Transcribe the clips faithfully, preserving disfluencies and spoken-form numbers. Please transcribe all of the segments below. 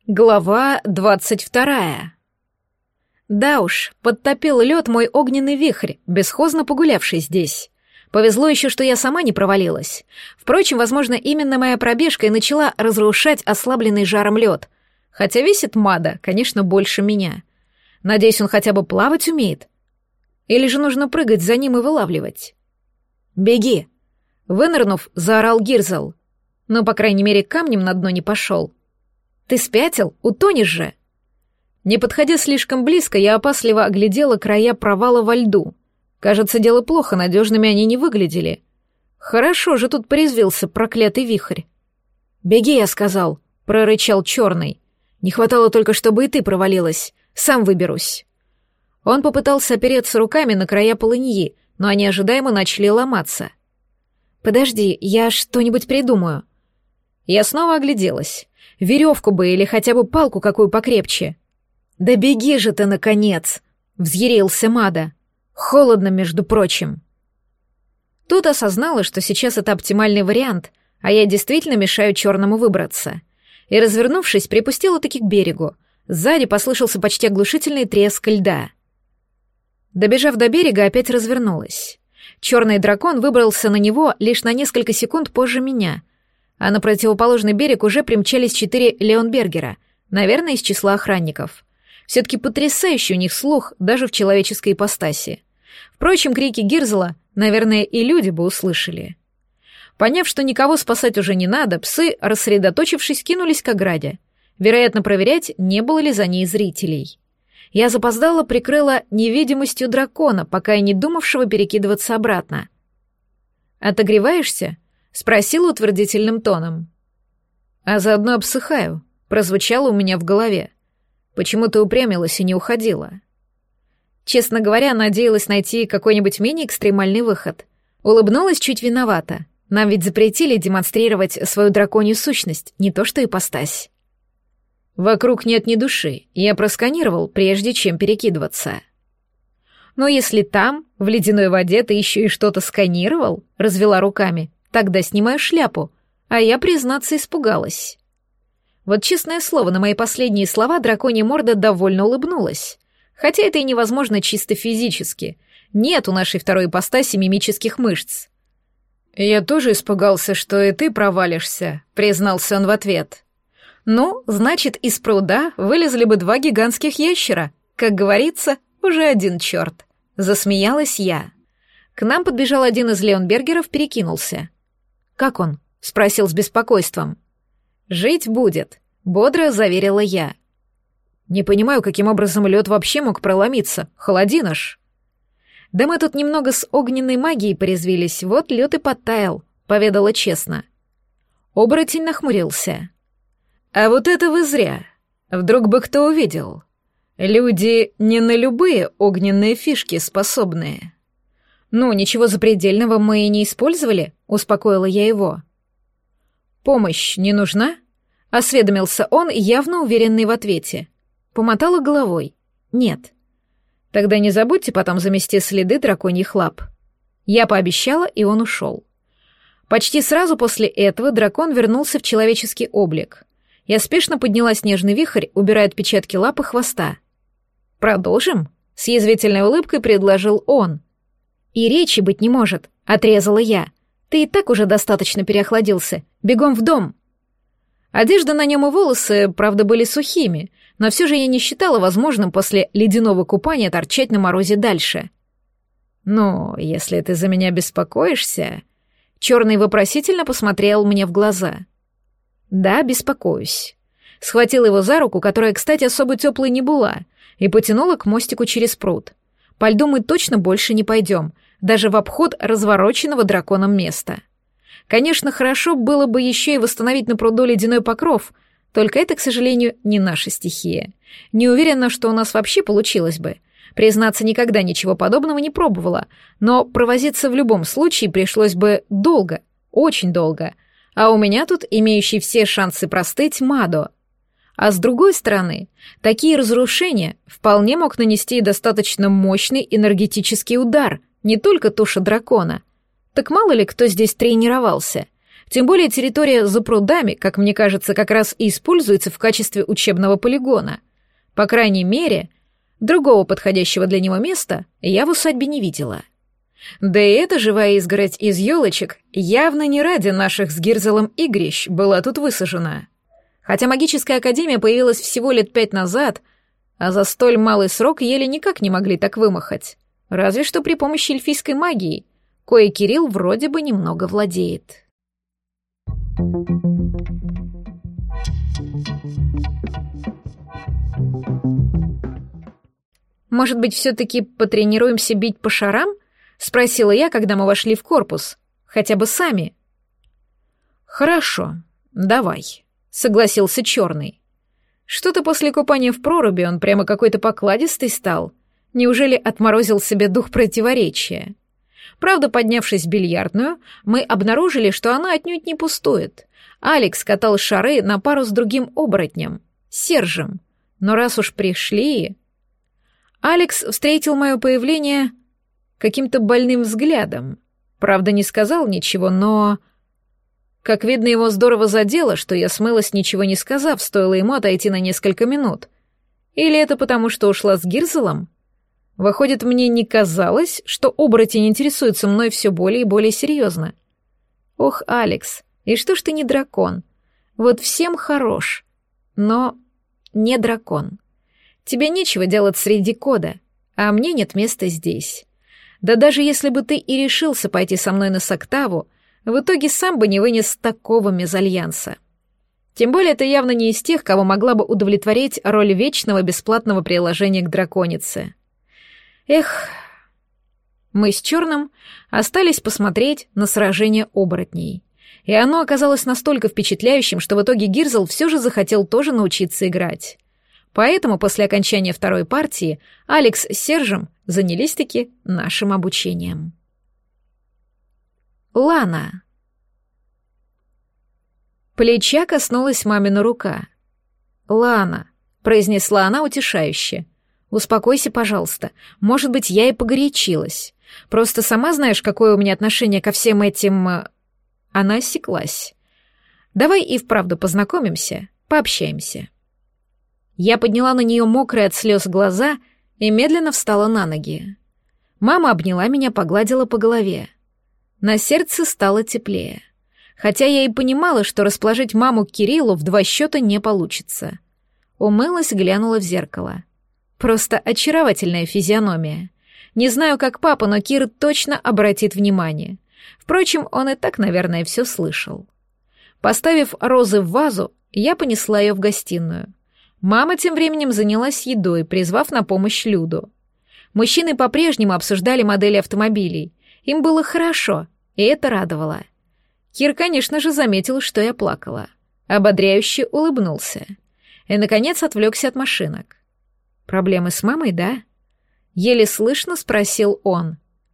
Глава двадцать вторая. Да уж, подтопил лед мой огненный вихрь, бесхозно погулявший здесь. Повезло еще, что я сама не провалилась. Впрочем, возможно, именно моя пробежка и начала разрушать ослабленный жаром лед. Хотя весит Мада, конечно, больше меня. Надеюсь, он хотя бы плавать умеет. Или же нужно прыгать за ним и вылавливать? «Беги!» Вынырнув, заорал Гирзл. Но, по крайней мере, камнем на дно не пошел. «Ты спятил? Утонешь же!» Не подходя слишком близко, я опасливо оглядела края провала во льду. Кажется, дело плохо, надежными они не выглядели. Хорошо же тут порезвился проклятый вихрь. «Беги», — я сказал, — прорычал черный. «Не хватало только, чтобы и ты провалилась. Сам выберусь». Он попытался опереться руками на края полыньи, но они ожидаемо начали ломаться. «Подожди, я что-нибудь придумаю». Я снова огляделась. Веревку бы или хотя бы палку какую покрепче. «Да беги же ты, наконец!» — взъярился Мада. «Холодно, между прочим». Тут осознала, что сейчас это оптимальный вариант, а я действительно мешаю черному выбраться. И, развернувшись, припустила-таки к берегу. Сзади послышался почти оглушительный треск льда. Добежав до берега, опять развернулась. Черный дракон выбрался на него лишь на несколько секунд позже меня, а на противоположный берег уже примчались четыре Леонбергера, наверное, из числа охранников. Все-таки потрясающий у них слух даже в человеческой ипостаси. Впрочем, крики Гирзла, наверное, и люди бы услышали. Поняв, что никого спасать уже не надо, псы, рассредоточившись, кинулись к ограде. Вероятно, проверять, не было ли за ней зрителей. Я запоздала, прикрыла невидимостью дракона, пока и не думавшего перекидываться обратно. «Отогреваешься?» — спросила утвердительным тоном. «А заодно обсыхаю», — прозвучало у меня в голове. «Почему ты упрямилась и не уходила?» Честно говоря, надеялась найти какой-нибудь менее экстремальный выход. Улыбнулась чуть виновата. Нам ведь запретили демонстрировать свою драконью сущность, не то что ипостась. «Вокруг нет ни души, я просканировал, прежде чем перекидываться». «Но если там, в ледяной воде, ты еще и что-то сканировал», — развела руками, — «тогда снимаю шляпу», а я, признаться, испугалась. Вот честное слово, на мои последние слова драконья морда довольно улыбнулась. Хотя это и невозможно чисто физически. Нет у нашей второй ипостаси мимических мышц. «Я тоже испугался, что и ты провалишься», — признался он в ответ. «Ну, значит, из пруда вылезли бы два гигантских ящера. Как говорится, уже один черт». Засмеялась я. К нам подбежал один из Леонбергеров, перекинулся. «Как он?» — спросил с беспокойством. «Жить будет», — бодро заверила я. «Не понимаю, каким образом лед вообще мог проломиться. Холодина ж». «Да мы тут немного с огненной магией порезвились, вот лед и подтаял», — поведала честно. Оборотень нахмурился. «А вот это вы зря. Вдруг бы кто увидел. Люди не на любые огненные фишки способные». «Ну, ничего запредельного мы и не использовали», — успокоила я его. «Помощь не нужна?» — осведомился он, явно уверенный в ответе. Помотала головой. «Нет». «Тогда не забудьте потом замести следы драконьих лап». Я пообещала, и он ушел. Почти сразу после этого дракон вернулся в человеческий облик. Я спешно подняла снежный вихрь, убирая отпечатки лап и хвоста. «Продолжим?» — с язвительной улыбкой предложил он. «И речи быть не может», — отрезала я. «Ты и так уже достаточно переохладился. Бегом в дом». Одежда на нем и волосы, правда, были сухими, но все же я не считала возможным после ледяного купания торчать на морозе дальше. «Ну, если ты за меня беспокоишься...» Черный вопросительно посмотрел мне в глаза. «Да, беспокоюсь». Схватила его за руку, которая, кстати, особо теплой не была, и потянула к мостику через пруд. По льду мы точно больше не пойдем, даже в обход развороченного драконом места. Конечно, хорошо было бы еще и восстановить на пруду ледяной покров, только это, к сожалению, не наша стихия. Не уверена, что у нас вообще получилось бы. Признаться, никогда ничего подобного не пробовала, но провозиться в любом случае пришлось бы долго, очень долго, а у меня тут имеющий все шансы простыть Мадо. А с другой стороны, такие разрушения вполне мог нанести достаточно мощный энергетический удар, не только туша дракона. Так мало ли кто здесь тренировался. Тем более территория за прудами, как мне кажется, как раз и используется в качестве учебного полигона. По крайней мере, другого подходящего для него места я в усадьбе не видела. Да и эта живая изгородь из елочек явно не ради наших с Гирзелом игрищ была тут высажена. Хотя магическая академия появилась всего лет пять назад, а за столь малый срок еле никак не могли так вымахать. Разве что при помощи эльфийской магии, кое Кирилл вроде бы немного владеет. «Может быть, все-таки потренируемся бить по шарам?» — спросила я, когда мы вошли в корпус. «Хотя бы сами». «Хорошо, давай», — согласился Черный. Что-то после купания в проруби он прямо какой-то покладистый стал. Неужели отморозил себе дух противоречия? Правда, поднявшись в бильярдную, мы обнаружили, что она отнюдь не пустует. Алекс катал шары на пару с другим оборотнем, Сержем. Но раз уж пришли... Алекс встретил мое появление каким-то больным взглядом. Правда, не сказал ничего, но... Как видно, его здорово задело, что я смылась, ничего не сказав, стоило ему отойти на несколько минут. Или это потому, что ушла с Гирзелом? Выходит, мне не казалось, что оборотень интересуется мной все более и более серьезно. Ох, Алекс, и что ж ты не дракон? Вот всем хорош, но не дракон. Тебе нечего делать среди кода, а мне нет места здесь. Да даже если бы ты и решился пойти со мной на Соктаву, в итоге сам бы не вынес такого мезальянса. Тем более это явно не из тех, кого могла бы удовлетворить роль вечного бесплатного приложения к драконице. Эх, мы с Черным остались посмотреть на сражение оборотней. И оно оказалось настолько впечатляющим, что в итоге Гирзел все же захотел тоже научиться играть. Поэтому после окончания второй партии Алекс с Сержем занялись-таки нашим обучением. Лана. Плеча коснулась мамина рука. «Лана», — произнесла она утешающе, — «успокойся, пожалуйста. Может быть, я и погорячилась. Просто сама знаешь, какое у меня отношение ко всем этим...» Она осеклась. «Давай и вправду познакомимся, пообщаемся». Я подняла на нее мокрые от слез глаза и медленно встала на ноги. Мама обняла меня, погладила по голове. На сердце стало теплее. Хотя я и понимала, что расположить маму к Кириллу в два счета не получится. Умылась, глянула в зеркало. Просто очаровательная физиономия. Не знаю, как папа, но Кир точно обратит внимание. Впрочем, он и так, наверное, все слышал. Поставив розы в вазу, я понесла ее в гостиную. Мама тем временем занялась едой, призвав на помощь Люду. Мужчины по-прежнему обсуждали модели автомобилей. Им было хорошо, и это радовало. Кир, конечно же, заметил, что я плакала. Ободряюще улыбнулся. И, наконец, отвлекся от машинок. «Проблемы с мамой, да?» Еле слышно спросил он.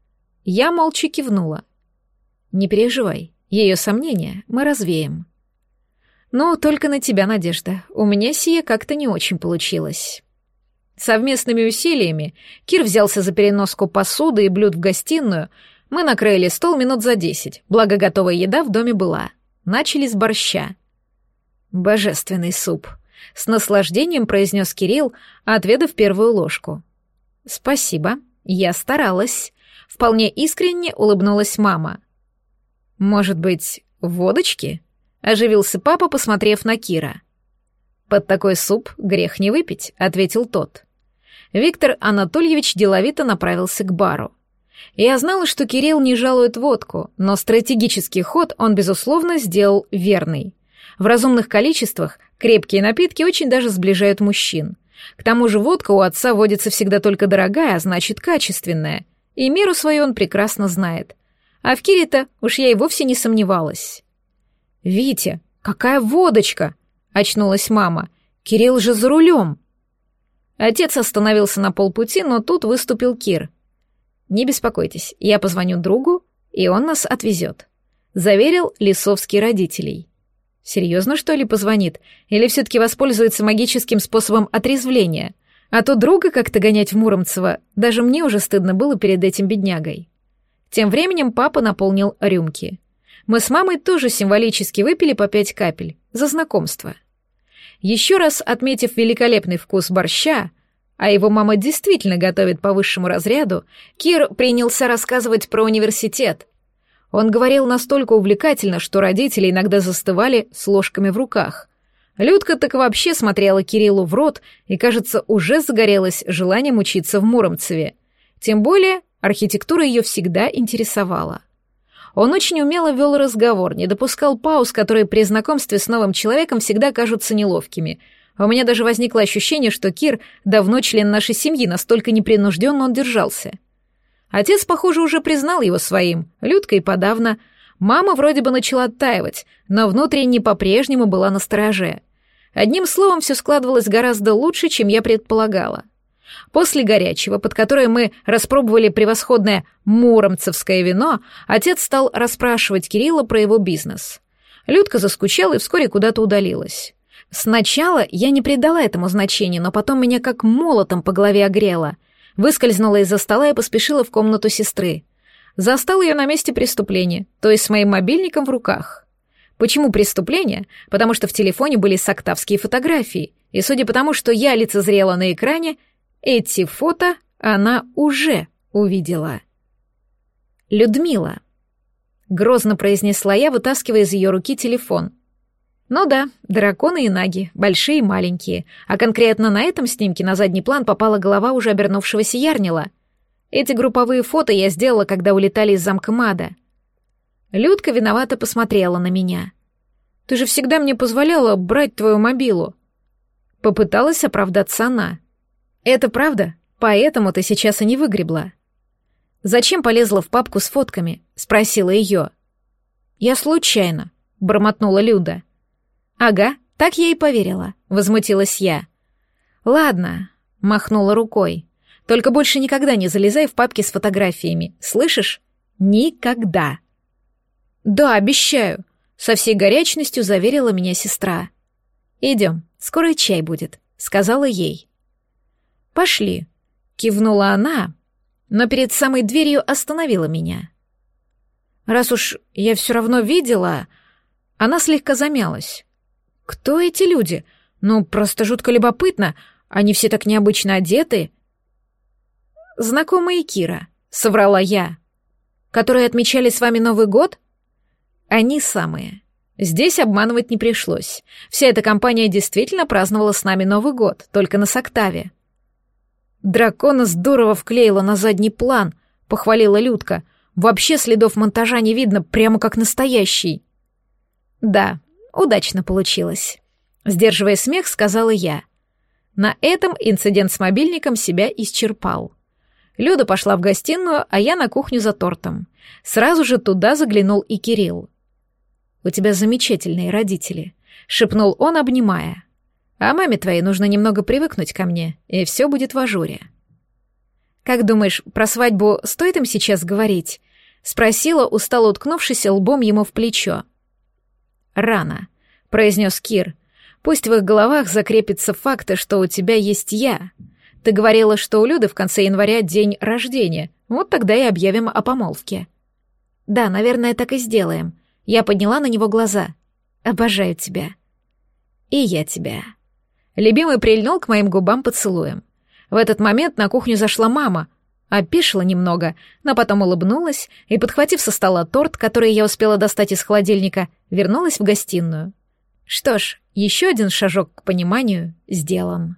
Я молча кивнула. «Не переживай, ее сомнения мы развеем». «Ну, только на тебя надежда. У меня сие как-то не очень получилось». Совместными усилиями Кир взялся за переноску посуды и блюд в гостиную. Мы накрыли стол минут за десять, благо готовая еда в доме была. Начали с борща. «Божественный суп», — с наслаждением произнес Кирилл, отведав первую ложку. «Спасибо, я старалась», — вполне искренне улыбнулась мама. «Может быть, водочки?» — оживился папа, посмотрев на Кира. «Под такой суп грех не выпить», — ответил тот. Виктор Анатольевич деловито направился к бару. Я знала, что Кирилл не жалует водку, но стратегический ход он, безусловно, сделал верный. В разумных количествах крепкие напитки очень даже сближают мужчин. К тому же водка у отца водится всегда только дорогая, а значит качественная, и меру свою он прекрасно знает. А в Кире-то уж я и вовсе не сомневалась. «Витя, какая водочка!» — очнулась мама. «Кирилл же за рулем!» Отец остановился на полпути, но тут выступил Кир. «Не беспокойтесь, я позвоню другу, и он нас отвезет», — заверил Лисовский родителей. «Серьезно, что ли, позвонит? Или все-таки воспользуется магическим способом отрезвления? А то друга как-то гонять в Муромцево, даже мне уже стыдно было перед этим беднягой». Тем временем папа наполнил рюмки. Мы с мамой тоже символически выпили по пять капель за знакомство. Еще раз отметив великолепный вкус борща, а его мама действительно готовит по высшему разряду, Кир принялся рассказывать про университет. Он говорил настолько увлекательно, что родители иногда застывали с ложками в руках. Людка так вообще смотрела Кириллу в рот и, кажется, уже загорелась желанием учиться в Муромцеве. Тем более архитектура ее всегда интересовала. Он очень умело вел разговор, не допускал пауз, которые при знакомстве с новым человеком всегда кажутся неловкими. У меня даже возникло ощущение, что Кир давно член нашей семьи, настолько непринужденно он держался. Отец, похоже, уже признал его своим, Людка и подавно. Мама вроде бы начала оттаивать, но внутренне по-прежнему была настороже. Одним словом, все складывалось гораздо лучше, чем я предполагала. После горячего, под которое мы распробовали превосходное муромцевское вино, отец стал расспрашивать Кирилла про его бизнес. Людка заскучала и вскоре куда-то удалилась. Сначала я не придала этому значения, но потом меня как молотом по голове огрело. Выскользнула из-за стола и поспешила в комнату сестры. Застал ее на месте преступления, то есть с моим мобильником в руках. Почему преступление? Потому что в телефоне были соктавские фотографии, и судя по тому, что я лицезрела на экране, эти фото она уже увидела. «Людмила», — грозно произнесла я, вытаскивая из ее руки телефон. Ну да, драконы и наги, большие и маленькие, а конкретно на этом снимке на задний план попала голова уже обернувшегося Ярнила. Эти групповые фото я сделала, когда улетали из замка Мада. Людка виновато посмотрела на меня. «Ты же всегда мне позволяла брать твою мобилу». Попыталась оправдаться она. «Это правда, поэтому ты сейчас и не выгребла». «Зачем полезла в папку с фотками?» — спросила ее. «Я случайно», — бормотнула Люда. «Ага, так я и поверила», — возмутилась я. «Ладно», — махнула рукой. «Только больше никогда не залезай в папки с фотографиями, слышишь? Никогда». «Да, обещаю», — со всей горячностью заверила меня сестра. «Идем, скоро чай будет», — сказала ей. «Пошли», — кивнула она, но перед самой дверью остановила меня. «Раз уж я все равно видела...» Она слегка замялась. «Кто эти люди? Ну, просто жутко любопытно. Они все так необычно одеты». «Знакомые Кира», — соврала я. «Которые отмечали с вами Новый год?» «Они самые. Здесь обманывать не пришлось. Вся эта компания действительно праздновала с нами Новый год, только на Соктаве». «Дракона здорово вклеила на задний план», — похвалила Людка. «Вообще следов монтажа не видно, прямо как настоящий». «Да, удачно получилось», — сдерживая смех, сказала я. На этом инцидент с мобильником себя исчерпал. Люда пошла в гостиную, а я на кухню за тортом. Сразу же туда заглянул и Кирилл. «У тебя замечательные родители», — шепнул он, обнимая. «А маме твоей нужно немного привыкнуть ко мне, и все будет в ажуре». «Как думаешь, про свадьбу стоит им сейчас говорить?» — спросила, устало уткнувшись лбом ему в плечо. «Рано», — произнес Кир. «Пусть в их головах закрепится факт, что у тебя есть я. Ты говорила, что у Люды в конце января день рождения. Вот тогда и объявим о помолвке». «Да, наверное, так и сделаем». Я подняла на него глаза. «Обожаю тебя». «И я тебя». Любимый прильнул к моим губам поцелуем. В этот момент на кухню зашла мама, опешила немного, но потом улыбнулась и, подхватив со стола торт, который я успела достать из холодильника, вернулась в гостиную. Что ж, еще один шажок к пониманию сделан.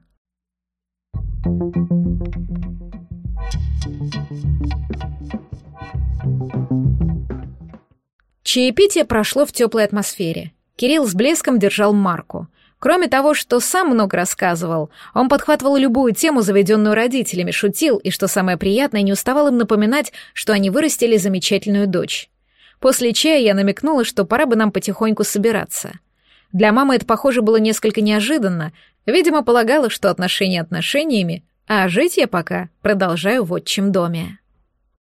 Чаепитие прошло в теплой атмосфере. Кирилл с блеском держал марку. Кроме того, что сам много рассказывал, он подхватывал любую тему, заведенную родителями, шутил и, что самое приятное, не уставал им напоминать, что они вырастили замечательную дочь. После чая я намекнула, что пора бы нам потихоньку собираться. Для мамы это, похоже, было несколько неожиданно. Видимо, полагала, что отношения отношениями, а жить я пока продолжаю в отчим доме.